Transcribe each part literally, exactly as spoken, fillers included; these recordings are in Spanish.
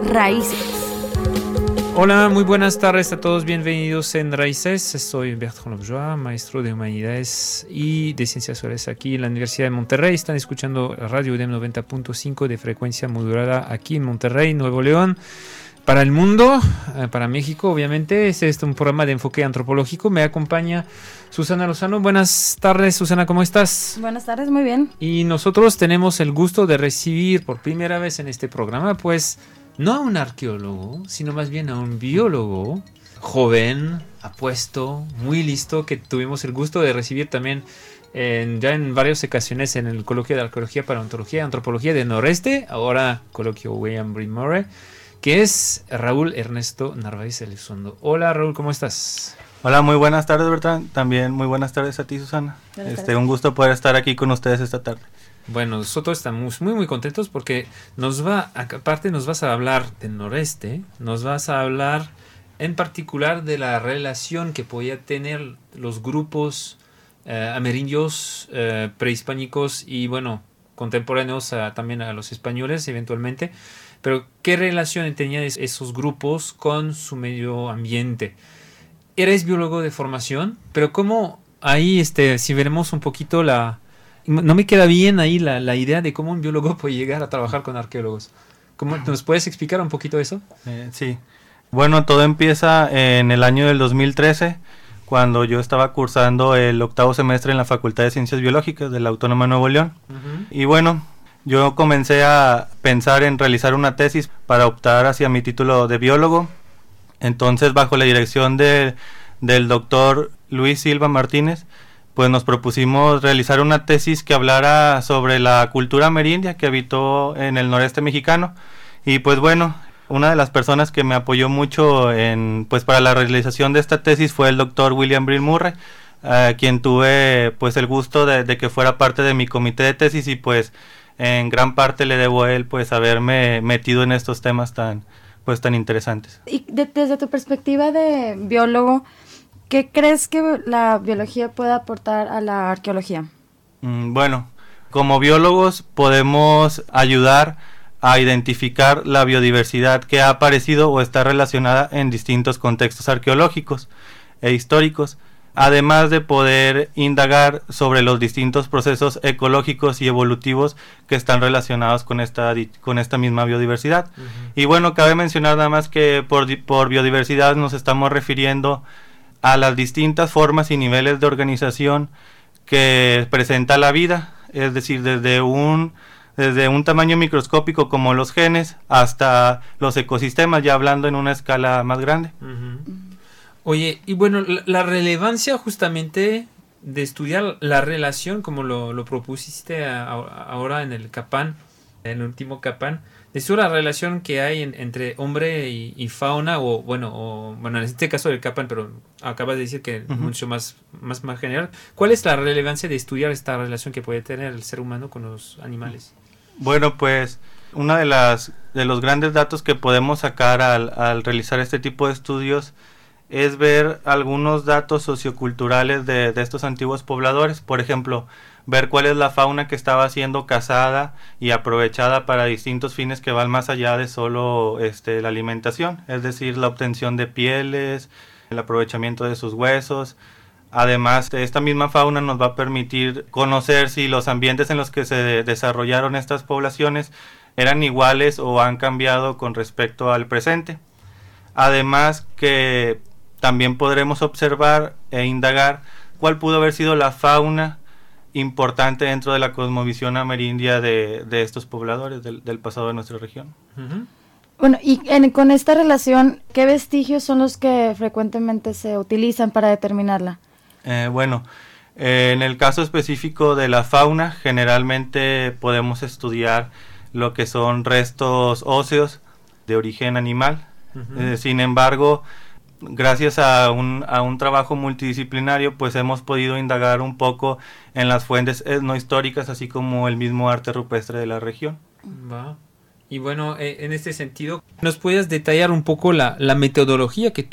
Raíces. Hola, muy buenas tardes a todos, bienvenidos en Raíces. Soy Bertrand Lobjoa, maestro de Humanidades y de Ciencias Sociales aquí en la Universidad de Monterrey. Están escuchando Radio U D E M noventa punto cinco de frecuencia modulada aquí en Monterrey, Nuevo León. Para el mundo, para México, obviamente, este es un programa de enfoque antropológico. Me acompaña Susana Lozano. Buenas tardes, Susana, ¿cómo estás? Buenas tardes, muy bien. Y nosotros tenemos el gusto de recibir por primera vez en este programa, pues, no a un arqueólogo, sino más bien a un biólogo joven, apuesto, muy listo, que tuvimos el gusto de recibir también en, ya en varias ocasiones en el coloquio de arqueología, paleontología, antropología del noreste, ahora coloquio William Bryn Murray, que es Raúl Ernesto Narváez Elizondo. Hola Raúl, ¿cómo estás? Hola, muy buenas tardes, Bertrand. También muy buenas tardes a ti, Susana. Este, un gusto poder estar aquí con ustedes esta tarde. Bueno, nosotros estamos muy muy contentos porque nos va, aparte nos vas a hablar del noreste, nos vas a hablar en particular de la relación que podía tener los grupos eh, amerindios, eh, prehispánicos y bueno, contemporáneos a, también a los españoles eventualmente, pero qué relación tenían esos grupos con su medio ambiente. Eres biólogo de formación, pero cómo ahí, este, si veremos un poquito la... No me queda bien ahí la, la idea de cómo un biólogo puede llegar a trabajar con arqueólogos. ¿Cómo, ¿Nos puedes explicar un poquito eso? Eh, sí. Bueno, todo empieza en el año del dos mil trece, cuando yo estaba cursando el octavo semestre en la Facultad de Ciencias Biológicas de la Autónoma de Nuevo León. Uh-huh. Y bueno, yo comencé a pensar en realizar una tesis para optar hacia mi título de biólogo. Entonces, bajo la dirección de, del doctor Luis Silva Martínez, pues nos propusimos realizar una tesis que hablara sobre la cultura amerindia que habitó en el noreste mexicano. Y pues bueno, una de las personas que me apoyó mucho en, pues para la realización de esta tesis fue el doctor William Bryn Murray, a uh, quien tuve pues el gusto de, de que fuera parte de mi comité de tesis, y pues en gran parte le debo a él pues haberme metido en estos temas tan, pues, tan interesantes. Y de, desde tu perspectiva de biólogo, ¿qué crees que la biología puede aportar a la arqueología? Mm, bueno, como biólogos podemos ayudar a identificar la biodiversidad que ha aparecido o está relacionada en distintos contextos arqueológicos e históricos, además de poder indagar sobre los distintos procesos ecológicos y evolutivos que están relacionados con esta, con esta misma biodiversidad. Uh-huh. Y bueno, cabe mencionar nada más que por, por biodiversidad nos estamos refiriendo a las distintas formas y niveles de organización que presenta la vida, es decir, desde un, desde un tamaño microscópico como los genes hasta los ecosistemas, ya hablando en una escala más grande. Uh-huh. Oye, y bueno, la, la relevancia justamente de estudiar la relación, como lo, lo propusiste a, a, ahora en el Capán, en el último Capán, de estudiar la relación que hay en, entre hombre y, y fauna, o bueno, o, bueno, en este caso del Capán, pero acabas de decir que uh-huh. mucho más, más, más general. ¿Cuál es la relevancia de estudiar esta relación que puede tener el ser humano con los animales? Bueno, pues uno de las de los grandes datos que podemos sacar al, al realizar este tipo de estudios es ver algunos datos socioculturales de, de estos antiguos pobladores. Por ejemplo, ver cuál es la fauna que estaba siendo cazada y aprovechada para distintos fines que van más allá de solo este, la alimentación, es decir, la obtención de pieles, el aprovechamiento de sus huesos. Además, esta misma fauna nos va a permitir conocer si los ambientes en los que se desarrollaron estas poblaciones eran iguales o han cambiado con respecto al presente. Además, que también podremos observar e indagar cuál pudo haber sido la fauna importante dentro de la cosmovisión amerindia de, de estos pobladores del, del pasado de nuestra región. Uh-huh. Bueno, y en, con esta relación, ¿qué vestigios son los que frecuentemente se utilizan para determinarla? Eh, bueno, eh, en el caso específico de la fauna, generalmente podemos estudiar lo que son restos óseos de origen animal. Uh-huh. Eh, sin embargo, gracias a un, a un trabajo multidisciplinario, pues hemos podido indagar un poco en las fuentes etnohistóricas, así como el mismo arte rupestre de la región. Va. Y bueno, eh, en este sentido, ¿nos puedes detallar un poco la, la metodología que tú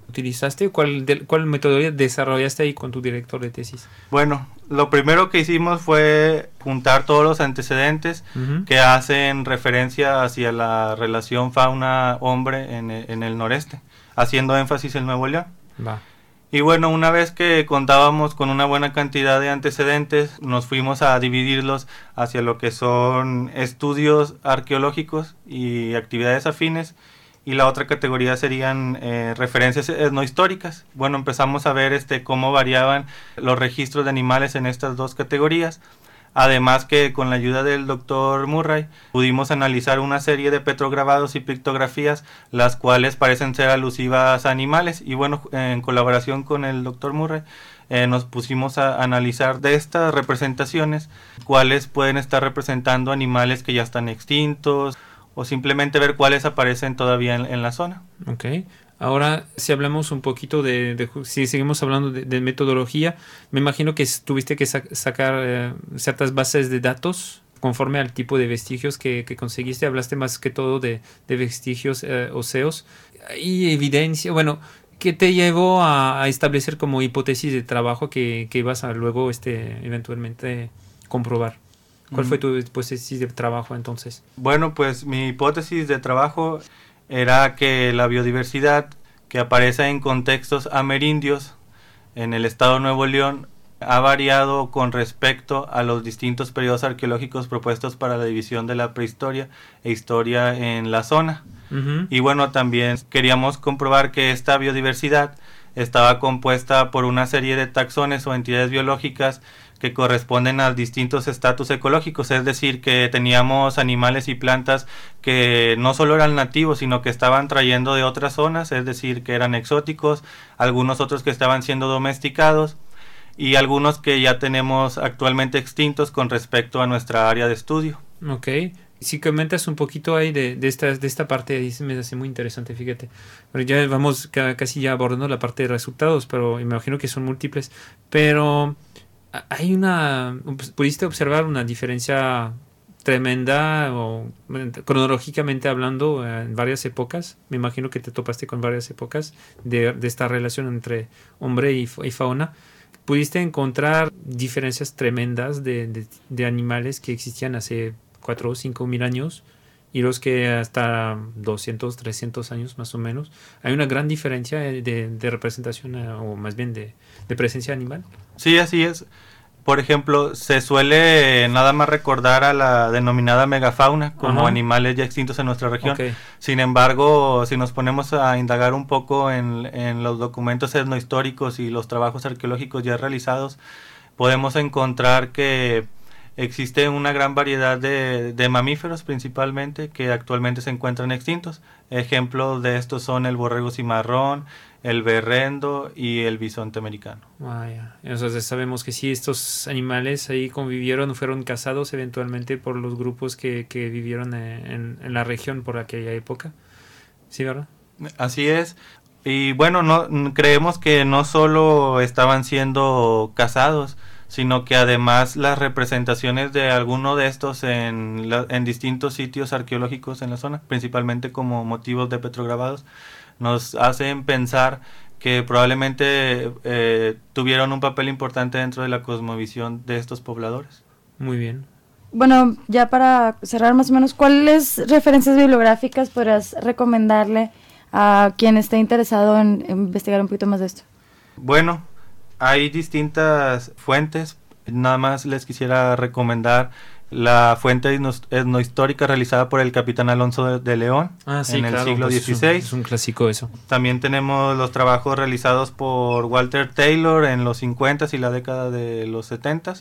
utilizaste? ¿Cuál, de, cuál metodología desarrollaste ahí con tu director de tesis? Bueno, lo primero que hicimos fue juntar todos los antecedentes uh-huh. que hacen referencia hacia la relación fauna-hombre en, en el noreste, haciendo énfasis en Nuevo León. Va. Y bueno, una vez que contábamos con una buena cantidad de antecedentes, nos fuimos a dividirlos hacia lo que son estudios arqueológicos y actividades afines, y la otra categoría serían eh, referencias etnohistóricas. Bueno, empezamos a ver este cómo variaban los registros de animales en estas dos categorías. Además que con la ayuda del doctor Murray pudimos analizar una serie de petrograbados y pictografías, las cuales parecen ser alusivas a animales. Y bueno, en colaboración con el doctor Murray eh, nos pusimos a analizar de estas representaciones cuáles pueden estar representando animales que ya están extintos, o simplemente ver cuáles aparecen todavía en, en la zona. Okay. Ahora, si hablamos un poquito de, de si seguimos hablando de, de metodología, me imagino que tuviste que sa- sacar eh, ciertas bases de datos conforme al tipo de vestigios que, que conseguiste. Hablaste más que todo de, de vestigios eh, óseos y evidencia. Bueno, ¿qué te llevó a, a establecer como hipótesis de trabajo que, que ibas a luego este eventualmente comprobar? ¿Cuál mm. fue tu hipótesis de trabajo entonces? Bueno, pues mi hipótesis de trabajo era que la biodiversidad que aparece en contextos amerindios en el estado de Nuevo León ha variado con respecto a los distintos periodos arqueológicos propuestos para la división de la prehistoria e historia en la zona. Uh-huh. Y bueno, también queríamos comprobar que esta biodiversidad estaba compuesta por una serie de taxones o entidades biológicas que corresponden a distintos estatus ecológicos, es decir, que teníamos animales y plantas que no solo eran nativos, sino que estaban trayendo de otras zonas, es decir, que eran exóticos, algunos otros que estaban siendo domesticados y algunos que ya tenemos actualmente extintos con respecto a nuestra área de estudio. Ok. Si comentas un poquito ahí de, de, esta, de esta parte, ahí se me hace muy interesante, fíjate. Pero ya vamos ca- casi ya abordando la parte de resultados, pero me imagino que son múltiples. Pero hay una, ¿pudiste observar una diferencia tremenda o cronológicamente hablando en varias épocas? Me imagino que te topaste con varias épocas de, de esta relación entre hombre y, y fauna. ¿Pudiste encontrar diferencias tremendas de, de, de animales que existían hace cuatro o cinco mil años y los que hasta doscientos, trescientos años más o menos? ¿Hay una gran diferencia de, de representación o más bien de, de presencia animal? Sí, así es. Por ejemplo, se suele nada más recordar a la denominada megafauna como Ajá. animales ya extintos en nuestra región. Okay. Sin embargo, si nos ponemos a indagar un poco en, en los documentos etnohistóricos y los trabajos arqueológicos ya realizados, podemos encontrar que existe una gran variedad de, de mamíferos principalmente que actualmente se encuentran extintos. Ejemplos de estos son el borrego cimarrón, el berrendo y el bisonte americano. Vaya. Entonces sabemos que sí, estos animales ahí convivieron, fueron cazados eventualmente por los grupos que, que vivieron en, en la región por aquella época. ¿Sí, verdad? Así es. Y bueno, no creemos que no solo estaban siendo cazados, sino que además las representaciones de alguno de estos en, la, en distintos sitios arqueológicos en la zona, principalmente como motivos de petrograbados, nos hacen pensar que probablemente eh, tuvieron un papel importante dentro de la cosmovisión de estos pobladores. Muy bien. Bueno, ya para cerrar más o menos, ¿cuáles referencias bibliográficas podrías recomendarle a quien esté interesado en, en investigar un poquito más de esto? Bueno, hay distintas fuentes. Nada más les quisiera recomendar la fuente etnohistórica realizada por el capitán Alonso de, de León ah, sí, en claro, el siglo pues dieciséis. Es un, es un clásico eso. También tenemos los trabajos realizados por Walter Taylor en los cincuentas y la década de los setentas,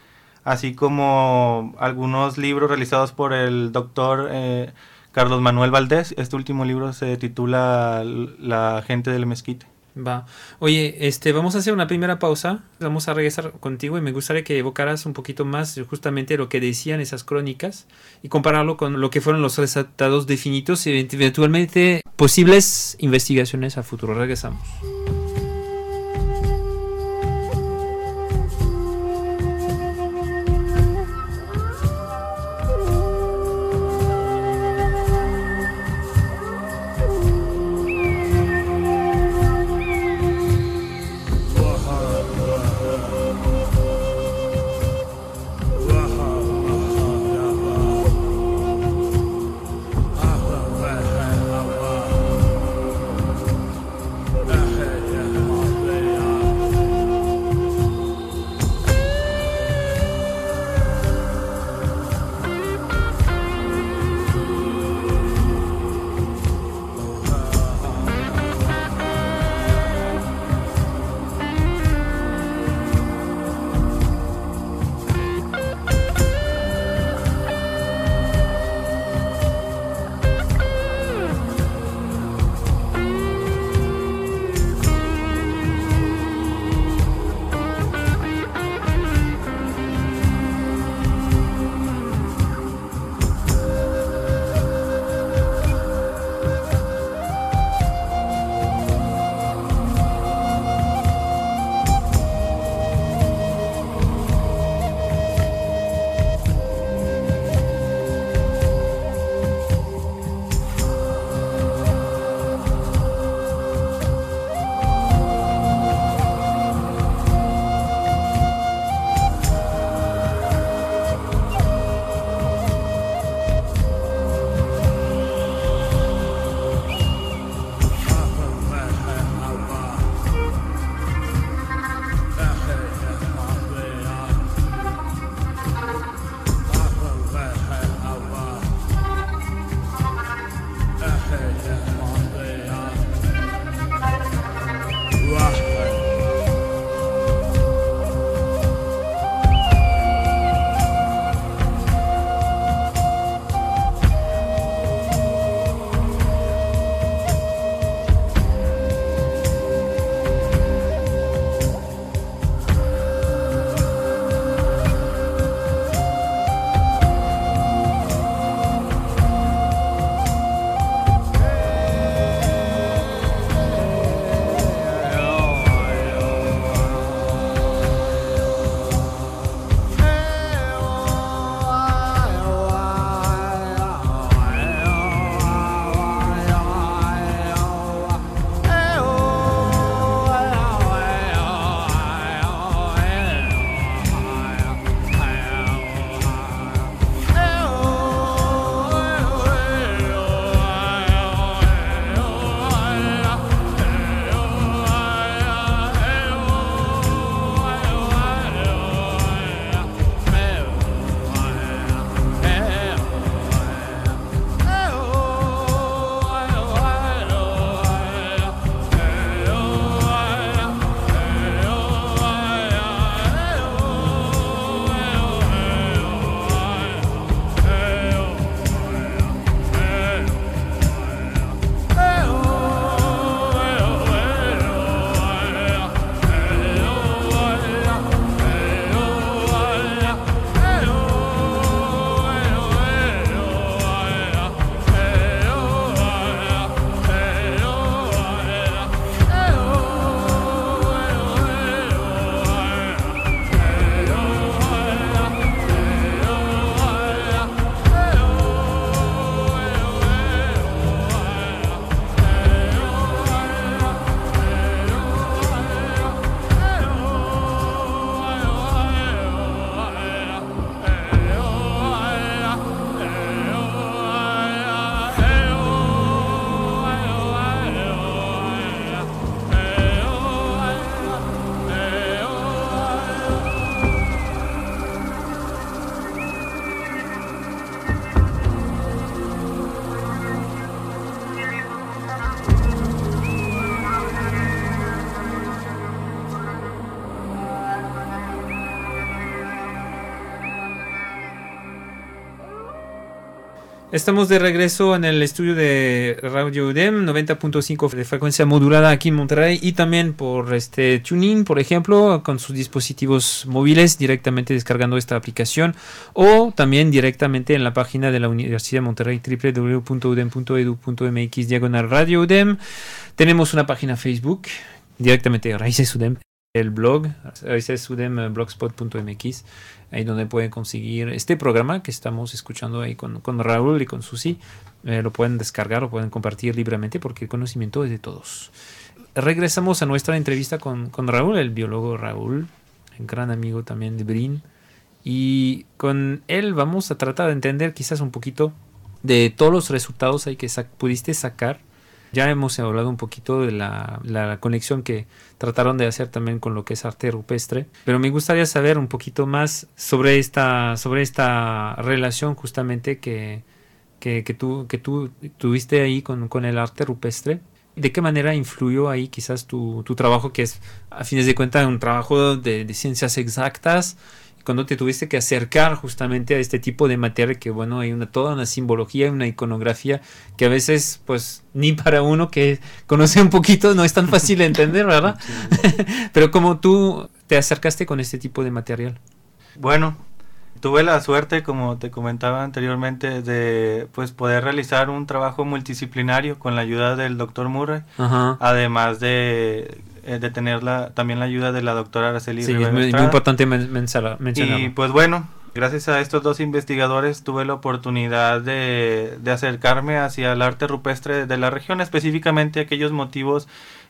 así como algunos libros realizados por el doctor eh, Carlos Manuel Valdés. Este último libro se titula La gente del mezquite. Va. Oye, este, vamos a hacer una primera pausa. Vamos a regresar contigo y me gustaría que evocaras un poquito más justamente lo que decían esas crónicas y compararlo con lo que fueron los resultados definidos y eventualmente posibles investigaciones a futuro. Regresamos. Estamos de regreso en el estudio de Radio U D E M, noventa punto cinco de frecuencia modulada aquí en Monterrey y también por este TuneIn, por ejemplo, con sus dispositivos móviles directamente descargando esta aplicación o también directamente en la página de la Universidad de Monterrey doble u doble u doble u punto u d e m punto e d u punto m x diagonal Radio U D E M. Tenemos una página Facebook directamente Raíces U D E M, el blog Raíces U D E M blogspot punto m x, ahí donde pueden conseguir este programa que estamos escuchando ahí con, con Raúl y con Susi. Eh, lo pueden descargar, lo pueden compartir libremente porque el conocimiento es de todos. Regresamos a nuestra entrevista con, con Raúl, el biólogo Raúl, un gran amigo también de Brin, y con él vamos a tratar de entender quizás un poquito de todos los resultados ahí que sac- pudiste sacar. Ya hemos hablado un poquito de la, la conexión que trataron de hacer también con lo que es arte rupestre, pero me gustaría saber un poquito más sobre esta, sobre esta relación justamente que, que, que, tú, que tú tuviste ahí con, con el arte rupestre. ¿De qué manera influyó ahí quizás tu, tu trabajo, que es a fines de cuentas un trabajo de, de ciencias exactas, cuando te tuviste que acercar justamente a este tipo de materia que, bueno, hay una, toda una simbología, una iconografía que a veces, pues, ni para uno que conoce un poquito no es tan fácil de entender, ¿verdad? Sí. Pero ¿cómo tú te acercaste con este tipo de material? Bueno, tuve la suerte, como te comentaba anteriormente, de pues poder realizar un trabajo multidisciplinario con la ayuda del doctor Murray, Ajá. además de... de tener la, también la ayuda de la doctora Araceli sí, Rivera es muy, Estrada. muy importante men- mencionarlo. Y pues bueno, gracias a estos dos investigadores tuve la oportunidad de, de acercarme hacia el arte rupestre de la región, específicamente aquellos motivos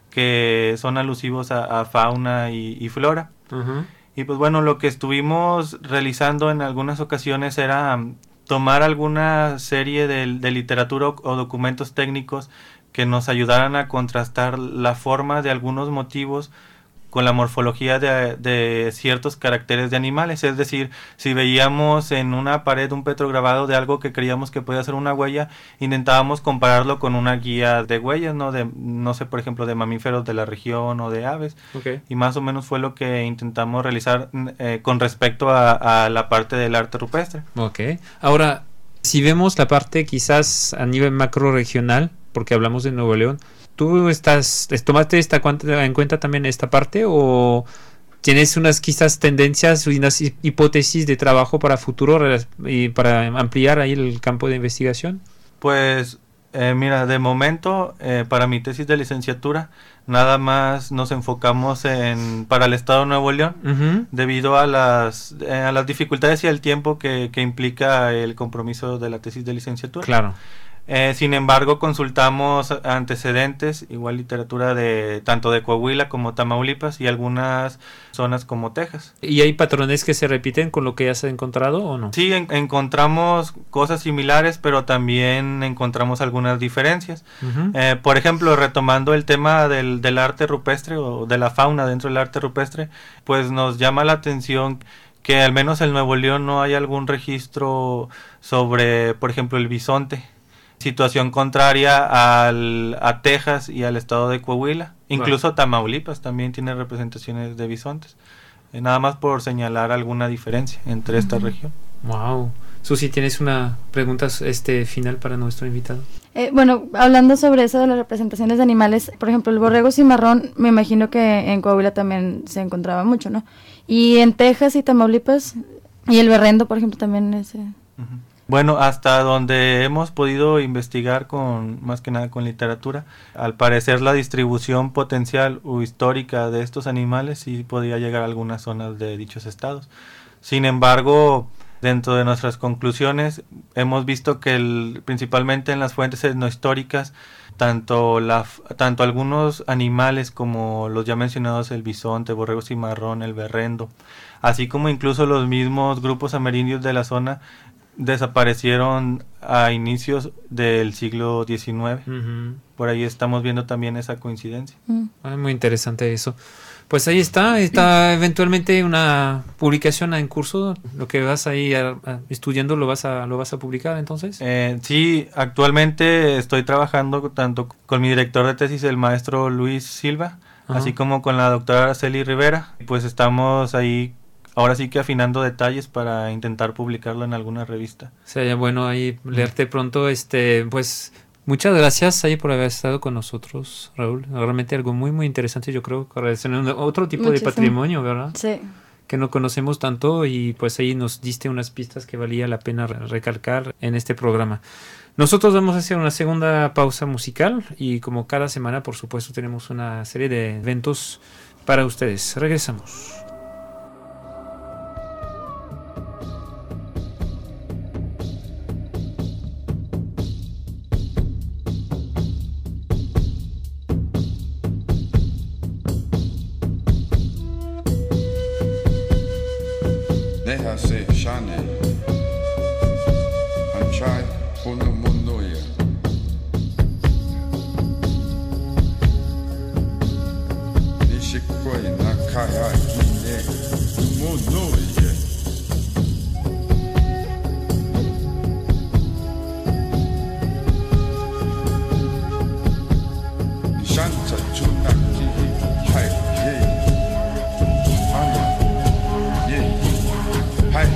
que son alusivos a, a fauna y, y flora. Uh-huh. Y pues bueno, lo que estuvimos realizando en algunas ocasiones era tomar alguna serie de, de literatura o, o documentos técnicos que nos ayudaran a contrastar la forma de algunos motivos con la morfología de, de ciertos caracteres de animales. Es decir, si veíamos en una pared un petrograbado de algo que creíamos que podía ser una huella, intentábamos compararlo con una guía de huellas, ¿no? De, no sé, por ejemplo, de mamíferos de la región o de aves. Okay. Y más o menos fue lo que intentamos realizar eh, con respecto a, a la parte del arte rupestre. Ok. Ahora, si vemos la parte quizás a nivel macro regional, porque hablamos de Nuevo León, ¿tú estás, tomaste esta cuenta, en cuenta también esta parte o tienes unas quizás tendencias, unas hipótesis de trabajo para futuro y para ampliar ahí el campo de investigación? Pues eh, mira, de momento eh, para mi tesis de licenciatura nada más nos enfocamos en para el estado de Nuevo León, uh-huh. debido a las eh, a las dificultades y al tiempo que, que implica el compromiso de la tesis de licenciatura. Claro. Eh, sin embargo, consultamos antecedentes, igual literatura de tanto de Coahuila como Tamaulipas y algunas zonas como Texas. ¿Y hay patrones que se repiten con lo que ya se ha encontrado o no? Sí, en, encontramos cosas similares, pero también encontramos algunas diferencias. Uh-huh. Eh, por ejemplo, retomando el tema del, del arte rupestre o de la fauna dentro del arte rupestre, pues nos llama la atención que al menos en Nuevo León no hay algún registro sobre, por ejemplo, el bisonte. Situación contraria al, a Texas y al estado de Coahuila. Incluso bueno. Tamaulipas también tiene representaciones de bisontes. Eh, nada más por señalar alguna diferencia entre uh-huh. esta región. Wow. Susi, ¿tienes una pregunta este final para nuestro invitado? Eh, bueno, hablando sobre eso de las representaciones de animales, por ejemplo, el borrego cimarrón, me imagino que en Coahuila también se encontraba mucho, ¿no? Y en Texas y Tamaulipas, y el berrendo, por ejemplo, también ese... Uh-huh. Bueno, hasta donde hemos podido investigar con, más que nada con literatura, al parecer la distribución potencial o histórica de estos animales sí podía llegar a algunas zonas de dichos estados. Sin embargo, dentro de nuestras conclusiones hemos visto que el, principalmente en las fuentes etnohistóricas, tanto, la, tanto algunos animales como los ya mencionados, el bisonte, borrego cimarrón, el berrendo, así como incluso los mismos grupos amerindios de la zona, desaparecieron a inicios del siglo diecinueve. Uh-huh. Por ahí estamos viendo también esa coincidencia. Uh-huh. Ah, muy interesante eso. Pues ahí está, está eventualmente una publicación en curso. Lo que vas ahí a, a, estudiando lo vas a lo vas a publicar entonces. Eh, sí, actualmente estoy trabajando tanto con mi director de tesis, el maestro Luis Silva, uh-huh. así como con la doctora Araceli Rivera. Pues estamos ahí ahora sí que afinando detalles para intentar publicarlo en alguna revista. Sería bueno ahí leerte pronto. Este, pues muchas gracias ahí por haber estado con nosotros, Raúl. Realmente algo muy muy interesante, yo creo, relacionado a otro tipo Muchísimo. de patrimonio, ¿verdad? Sí. Que no conocemos tanto, y pues ahí nos diste unas pistas que valía la pena recalcar en este programa. Nosotros vamos a hacer una segunda pausa musical, y como cada semana, por supuesto, tenemos una serie de eventos para ustedes. Regresamos. Nehase shane Anchai Honomonoya Nishikoi Nakaya Kine Monoya Nishanta Chunaki Hai Ye Ana Ye Hai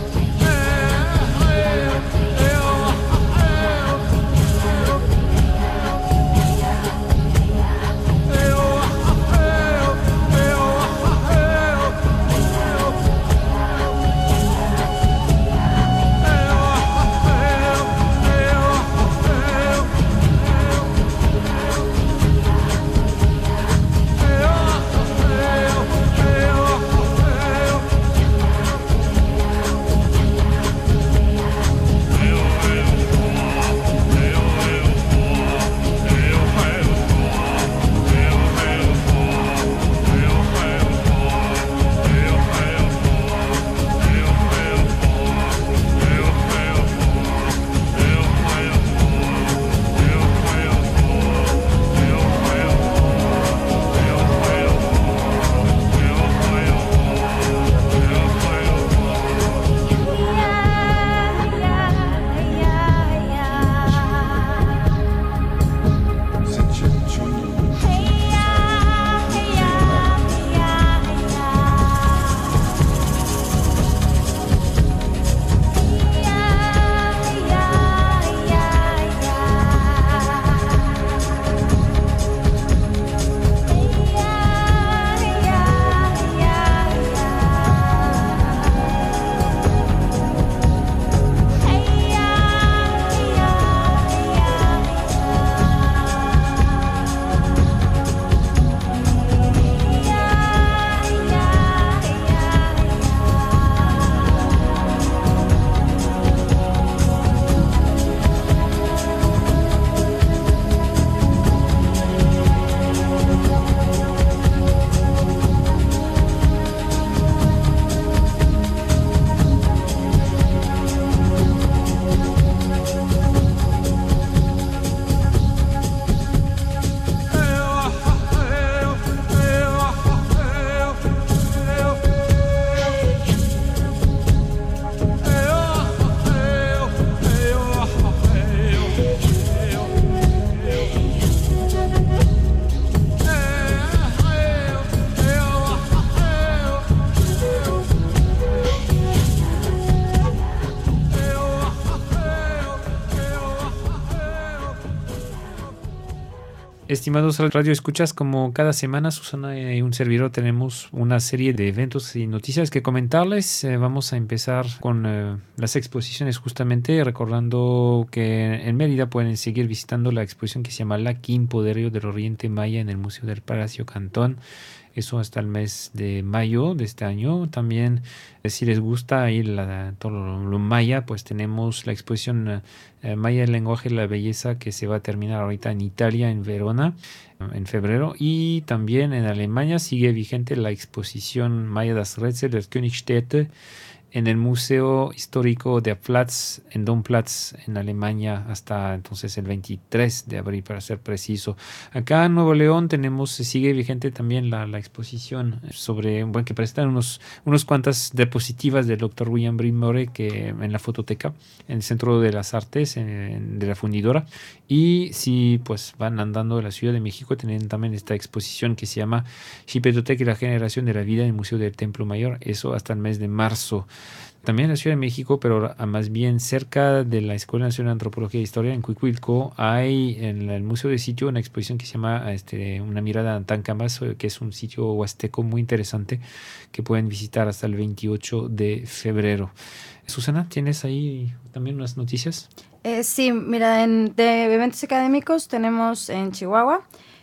Estimados Radio Escuchas, como cada semana, Susana y un servidor tenemos una serie de eventos y noticias que comentarles. Eh, vamos a empezar con eh, las exposiciones, justamente recordando que en Mérida pueden seguir visitando la exposición que se llama La Quimpoderio del Oriente Maya en el Museo del Palacio Cantón. Eso hasta el mes de mayo de este año. También, eh, si les gusta ir a todo lo, lo maya, pues tenemos la exposición eh, Maya, el lenguaje y la belleza, que se va a terminar ahorita en Italia, en Verona, en febrero. Y también en Alemania sigue vigente la exposición Maya das Rätsel der Königstädte, en el Museo Histórico de Platz, en Domplatz, en Alemania, hasta entonces el veintitrés de abril, para ser preciso. Acá en Nuevo León tenemos, sigue vigente también la, la exposición sobre, bueno, que prestan unos, unos cuantas diapositivas del doctor William Brimore que en la fototeca, en el Centro de las Artes, en, de la Fundidora. Y si pues van andando a la Ciudad de México, tienen también esta exposición que se llama Xipetotec y la generación de la vida en el Museo del Templo Mayor, eso hasta el mes de marzo. También en la Ciudad de México, pero más bien cerca de la Escuela Nacional de Antropología e Historia, en Cuicuilco, hay en el Museo de Sitio una exposición que se llama este, Una mirada a Tancamas, que es un sitio huasteco muy interesante que pueden visitar hasta el veintiocho de febrero. Susana, ¿tienes ahí también unas noticias? Eh, sí, mira, en, de eventos académicos tenemos en Chihuahua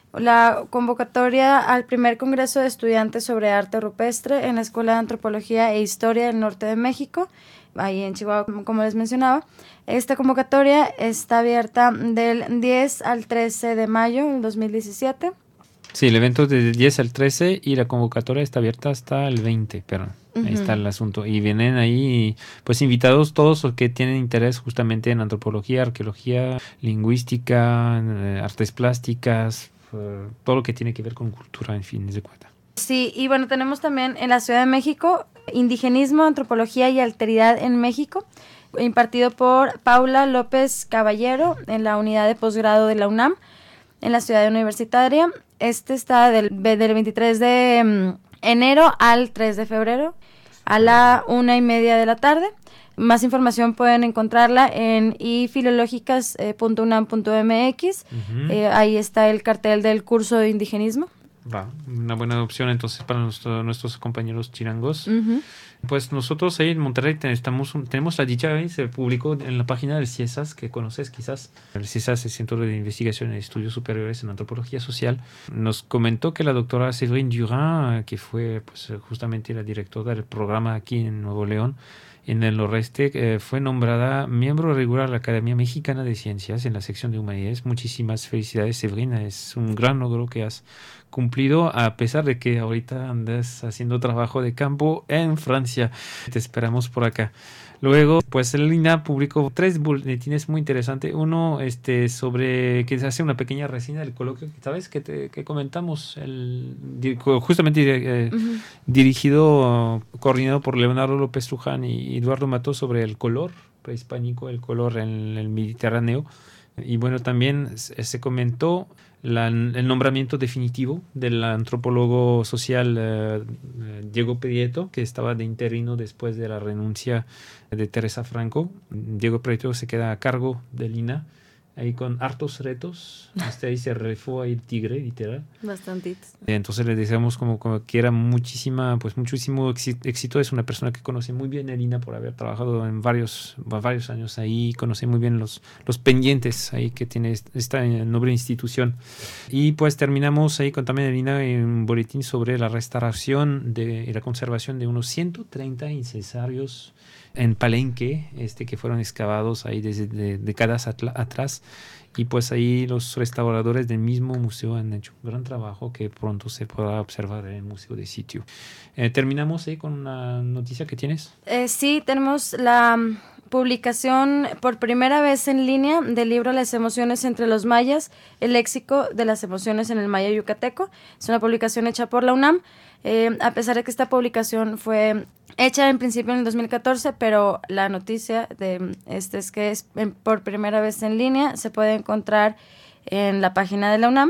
la convocatoria al primer Congreso de Estudiantes sobre Arte Rupestre en la Escuela de Antropología e Historia del Norte de México, ahí en Chihuahua, como les mencionaba. Esta convocatoria está abierta del diez al trece de mayo del dos mil diecisiete. Sí, el evento es del diez al trece y la convocatoria está abierta hasta el veinte, pero uh-huh. Ahí está el asunto. Y vienen ahí pues invitados todos los que tienen interés justamente en antropología, arqueología, lingüística, eh, artes plásticas, eh, todo lo que tiene que ver con cultura, en fin, de cuenta. Sí, y bueno, tenemos también en la Ciudad de México Indigenismo, Antropología y Alteridad en México, impartido por Paula López Caballero en la unidad de posgrado de la UNAM, en la Ciudad Universitaria. Este está del, del veintitrés de um, enero al tres de febrero a la una y media de la tarde. Más información pueden encontrarla en i filológicas punto unam punto m x. Uh-huh. Eh, ahí está el cartel del curso de indigenismo. Va, una buena opción entonces para nuestro, nuestros compañeros chirangos. Uh-huh. Pues nosotros ahí en Monterrey estamos, tenemos la dicha, ¿eh? Se publicó en la página del CIESAS, que conoces quizás. El CIESAS es el Centro de Investigación y Estudios Superiores en Antropología Social. Nos comentó que la doctora Séverine Durand, que fue pues justamente la directora del programa aquí en Nuevo León, en el noreste, eh, fue nombrada miembro regular de la Academia Mexicana de Ciencias en la sección de Humanidades. Muchísimas felicidades, Séverine. Es un gran logro que has cumplido, a pesar de que ahorita andas haciendo trabajo de campo en Francia. Te esperamos por acá. Luego, pues el I N A publicó tres boletines muy interesantes. Uno este, sobre que se hace una pequeña reseña del coloquio, ¿sabes? Que, te, que comentamos, el, justamente eh, uh-huh. dirigido, coordinado por Leonardo López Luján y Eduardo Mató, sobre el color prehispánico, el color en el Mediterráneo. Y bueno, también se comentó la, el nombramiento definitivo del antropólogo social eh, Diego Prieto, que estaba de interino después de la renuncia de Teresa Franco. Diego Prieto se queda a cargo del I N A, ahí con hartos retos. Hasta ahí se refó ahí el tigre, literal. Bastantitos. Entonces le deseamos como, como que era muchísima, pues muchísimo éxito. Es una persona que conoce muy bien el I N A por haber trabajado en varios, varios años ahí, conoce muy bien los, los pendientes ahí que tiene esta noble institución. Y pues terminamos ahí con también el I N A en un boletín sobre la restauración de, y la conservación de unos ciento treinta incensarios en Palenque, este, que fueron excavados ahí desde de, décadas atla, atrás. Y pues ahí los restauradores del mismo museo han hecho un gran trabajo que pronto se podrá observar en el Museo de Sitio. Eh, terminamos ahí con una noticia que tienes. Eh, sí, tenemos la publicación por primera vez en línea del libro Las emociones entre los mayas, el léxico de las emociones en el maya yucateco. Es una publicación hecha por la UNAM. Eh, a pesar de que esta publicación fue hecha en principio en el dos mil catorce, pero la noticia de este es que es en, por primera vez en línea, se puede encontrar en la página de la UNAM.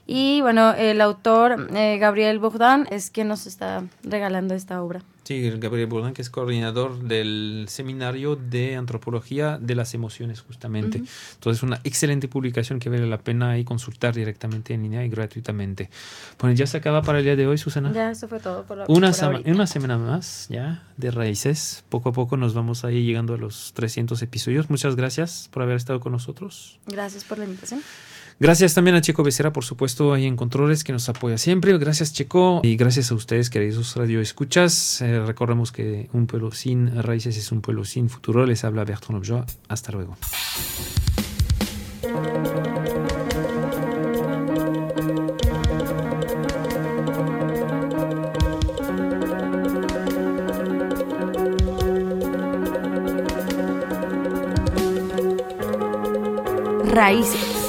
Y bueno, el autor eh, Gabriel Bourdin es quien nos está regalando esta obra. Sí, Gabriel Bourdin, que es coordinador del Seminario de Antropología de las Emociones, justamente. Uh-huh. Entonces, una excelente publicación que vale la pena ahí consultar directamente en línea y gratuitamente. Bueno, ya se acaba para el día de hoy, Susana. Ya, eso fue todo por, la, una por sama- ahorita. Una semana más, ya, de Raíces. Poco a poco nos vamos ahí llegando a los trescientos episodios. Muchas gracias por haber estado con nosotros. Gracias por la invitación. Gracias también a Checo Becerra, por supuesto, ahí en Controles, que nos apoya siempre. Gracias, Checo. Y gracias a ustedes, queridos radioescuchas. Eh, recordemos que un pueblo sin raíces es un pueblo sin futuro. Les habla Bertrand Objoa. Hasta luego. Raíces.